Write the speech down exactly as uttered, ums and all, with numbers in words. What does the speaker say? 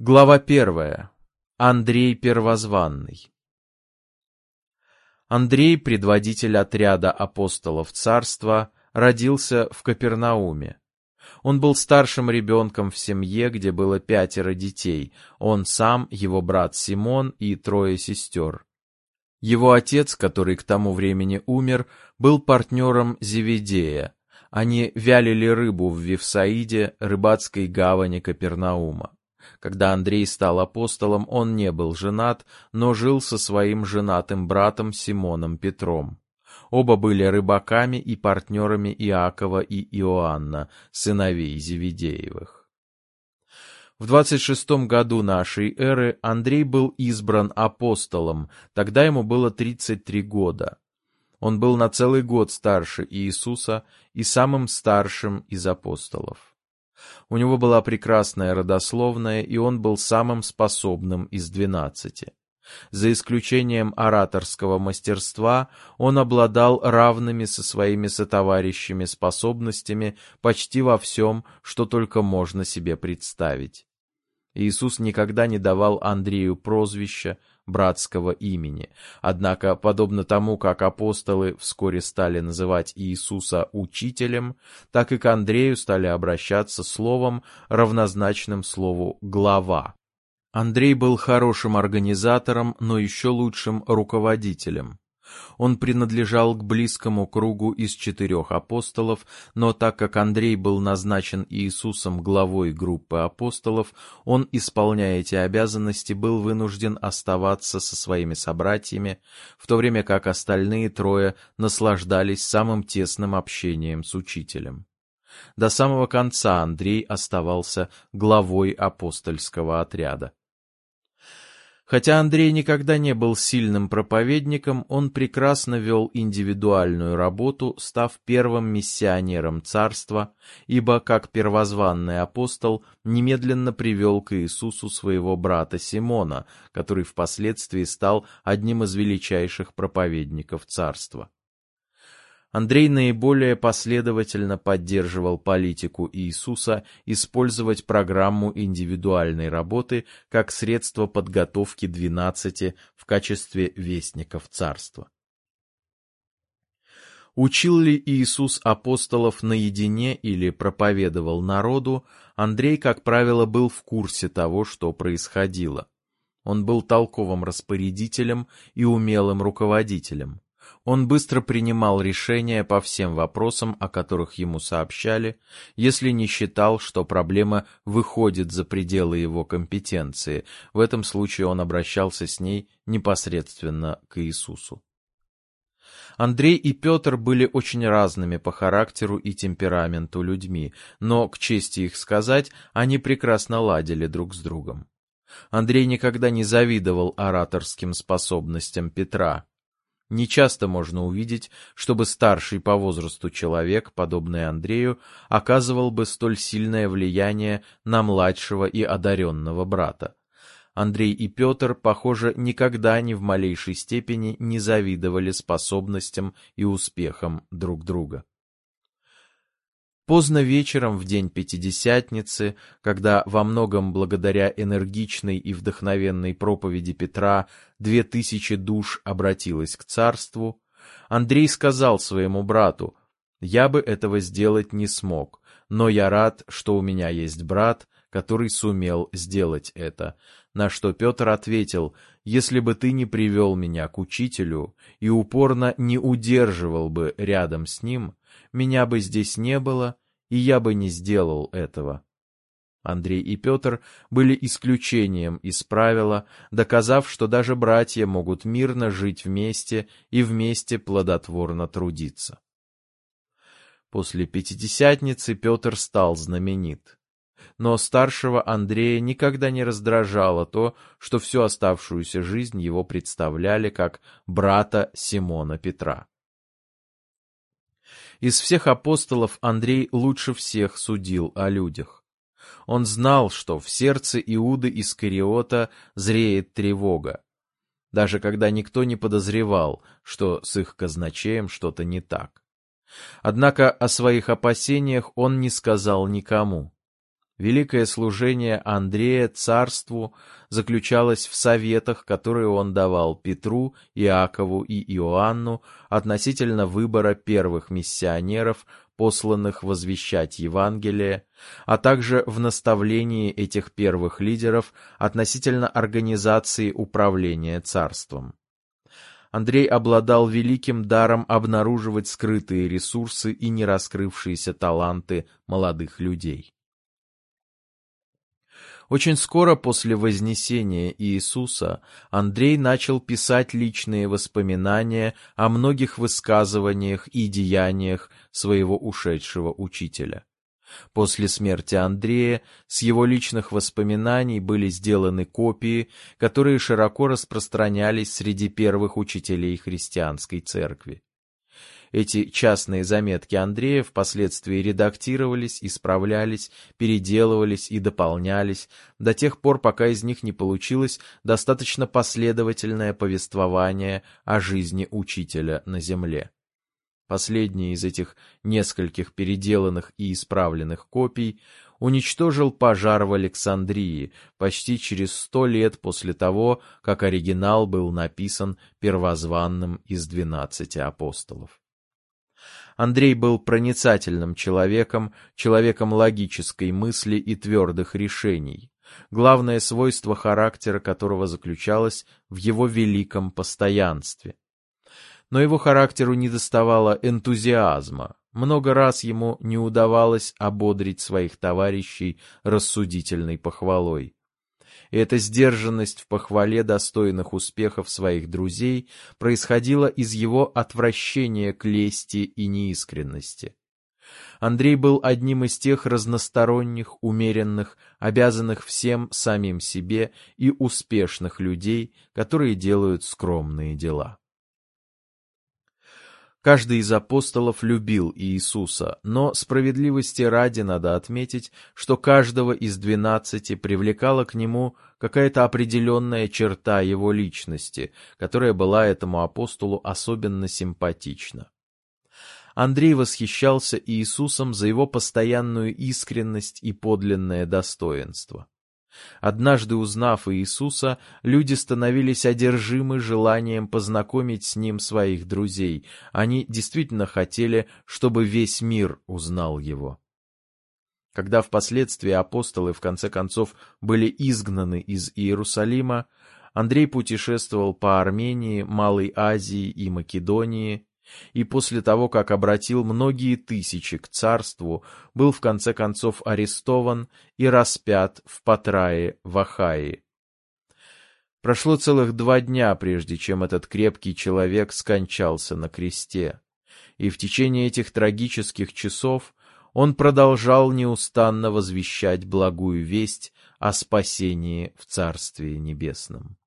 Глава первая. Андрей Первозванный. Андрей, предводитель отряда апостолов царства, родился в Капернауме. Он был старшим ребенком в семье, где было пятеро детей, он сам, его брат Симон и трое сестер. Его отец, который к тому времени умер, был партнером Зеведея. Они вялили рыбу в Вифсаиде, рыбацкой гавани Капернаума. Когда Андрей стал апостолом, он не был женат, но жил со своим женатым братом Симоном Петром. Оба были рыбаками и партнерами Иакова и Иоанна, сыновей Зеведеевых. В двадцать шестом году нашей эры Андрей был избран апостолом, тогда ему было тридцать три года. Он был на целый год старше Иисуса и самым старшим из апостолов. У него была прекрасная родословная, и он был самым способным из двенадцати. За исключением ораторского мастерства, он обладал равными со своими сотоварищами способностями почти во всем, что только можно себе представить. Иисус никогда не давал Андрею прозвища, братского имени. Однако, подобно тому, как апостолы вскоре стали называть Иисуса учителем, так и к Андрею стали обращаться словом, равнозначным слову «глава». Андрей был хорошим организатором, но еще лучшим руководителем. Он принадлежал к близкому кругу из четырех апостолов, но так как Андрей был назначен Иисусом главой группы апостолов, он, исполняя эти обязанности, был вынужден оставаться со своими собратьями, в то время как остальные трое наслаждались самым тесным общением с учителем. До самого конца Андрей оставался главой апостольского отряда. Хотя Андрей никогда не был сильным проповедником, он прекрасно вел индивидуальную работу, став первым миссионером царства, ибо, как первозванный апостол, немедленно привел к Иисусу своего брата Симона, который впоследствии стал одним из величайших проповедников царства. Андрей наиболее последовательно поддерживал политику Иисуса использовать программу индивидуальной работы как средство подготовки двенадцати в качестве вестников царства. Учил ли Иисус апостолов наедине или проповедовал народу, Андрей, как правило, был в курсе того, что происходило. Он был толковым распорядителем и умелым руководителем. Он быстро принимал решения по всем вопросам, о которых ему сообщали, если не считал, что проблема выходит за пределы его компетенции. В этом случае он обращался с ней непосредственно к Иисусу. Андрей и Петр были очень разными по характеру и темпераменту людьми, но, к чести их сказать, они прекрасно ладили друг с другом. Андрей никогда не завидовал ораторским способностям Петра. Нечасто можно увидеть, чтобы старший по возрасту человек, подобный Андрею, оказывал бы столь сильное влияние на младшего и одаренного брата. Андрей и Петр, похоже, никогда ни в малейшей степени не завидовали способностям и успехам друг друга. Поздно вечером в день Пятидесятницы, когда во многом благодаря энергичной и вдохновенной проповеди Петра две тысячи душ обратилось к царству, Андрей сказал своему брату: «Я бы этого сделать не смог, но я рад, что у меня есть брат, который сумел сделать это». На что Петр ответил: «Если бы ты не привел меня к учителю и упорно не удерживал бы рядом с ним, меня бы здесь не было, и я бы не сделал этого». Андрей и Петр были исключением из правила, доказав, что даже братья могут мирно жить вместе и вместе плодотворно трудиться. После Пятидесятницы Петр стал знаменит. Но старшего Андрея никогда не раздражало то, что всю оставшуюся жизнь его представляли как брата Симона Петра. Из всех апостолов Андрей лучше всех судил о людях. Он знал, что в сердце Иуды Искариота зреет тревога, даже когда никто не подозревал, что с их казначеем что-то не так. Однако о своих опасениях он не сказал никому. Великое служение Андрея царству заключалось в советах, которые он давал Петру, Иакову и Иоанну относительно выбора первых миссионеров, посланных возвещать Евангелие, а также в наставлении этих первых лидеров относительно организации управления царством. Андрей обладал великим даром обнаруживать скрытые ресурсы и нераскрывшиеся таланты молодых людей. Очень скоро после вознесения Иисуса Андрей начал писать личные воспоминания о многих высказываниях и деяниях своего ушедшего учителя. После смерти Андрея с его личных воспоминаний были сделаны копии, которые широко распространялись среди первых учителей христианской церкви. Эти частные заметки Андрея впоследствии редактировались, исправлялись, переделывались и дополнялись до тех пор, пока из них не получилось достаточно последовательное повествование о жизни учителя на земле. Последний из этих нескольких переделанных и исправленных копий уничтожил пожар в Александрии почти через сто лет после того, как оригинал был написан первозванным из двенадцати апостолов. Андрей был проницательным человеком, человеком логической мысли и твердых решений, главное свойство характера которого заключалось в его великом постоянстве. Но его характеру недоставало энтузиазма, много раз ему не удавалось ободрить своих товарищей рассудительной похвалой. И эта сдержанность в похвале достойных успехов своих друзей происходила из его отвращения к лести и неискренности. Андрей был одним из тех разносторонних, умеренных, обязанных всем самим себе и успешных людей, которые делают скромные дела. Каждый из апостолов любил Иисуса, но справедливости ради надо отметить, что каждого из двенадцати привлекала к нему какая-то определенная черта его личности, которая была этому апостолу особенно симпатична. Андрей восхищался Иисусом за его постоянную искренность и подлинное достоинство. Однажды узнав Иисуса, люди становились одержимы желанием познакомить с Ним своих друзей. Они действительно хотели, чтобы весь мир узнал Его. Когда впоследствии апостолы в конце концов были изгнаны из Иерусалима, Андрей путешествовал по Армении, Малой Азии и Македонии, и после того, как обратил многие тысячи к царству, был в конце концов арестован и распят в Патрае в Ахайи. Прошло целых два дня, прежде чем этот крепкий человек скончался на кресте, и в течение этих трагических часов он продолжал неустанно возвещать благую весть о спасении в Царстве Небесном.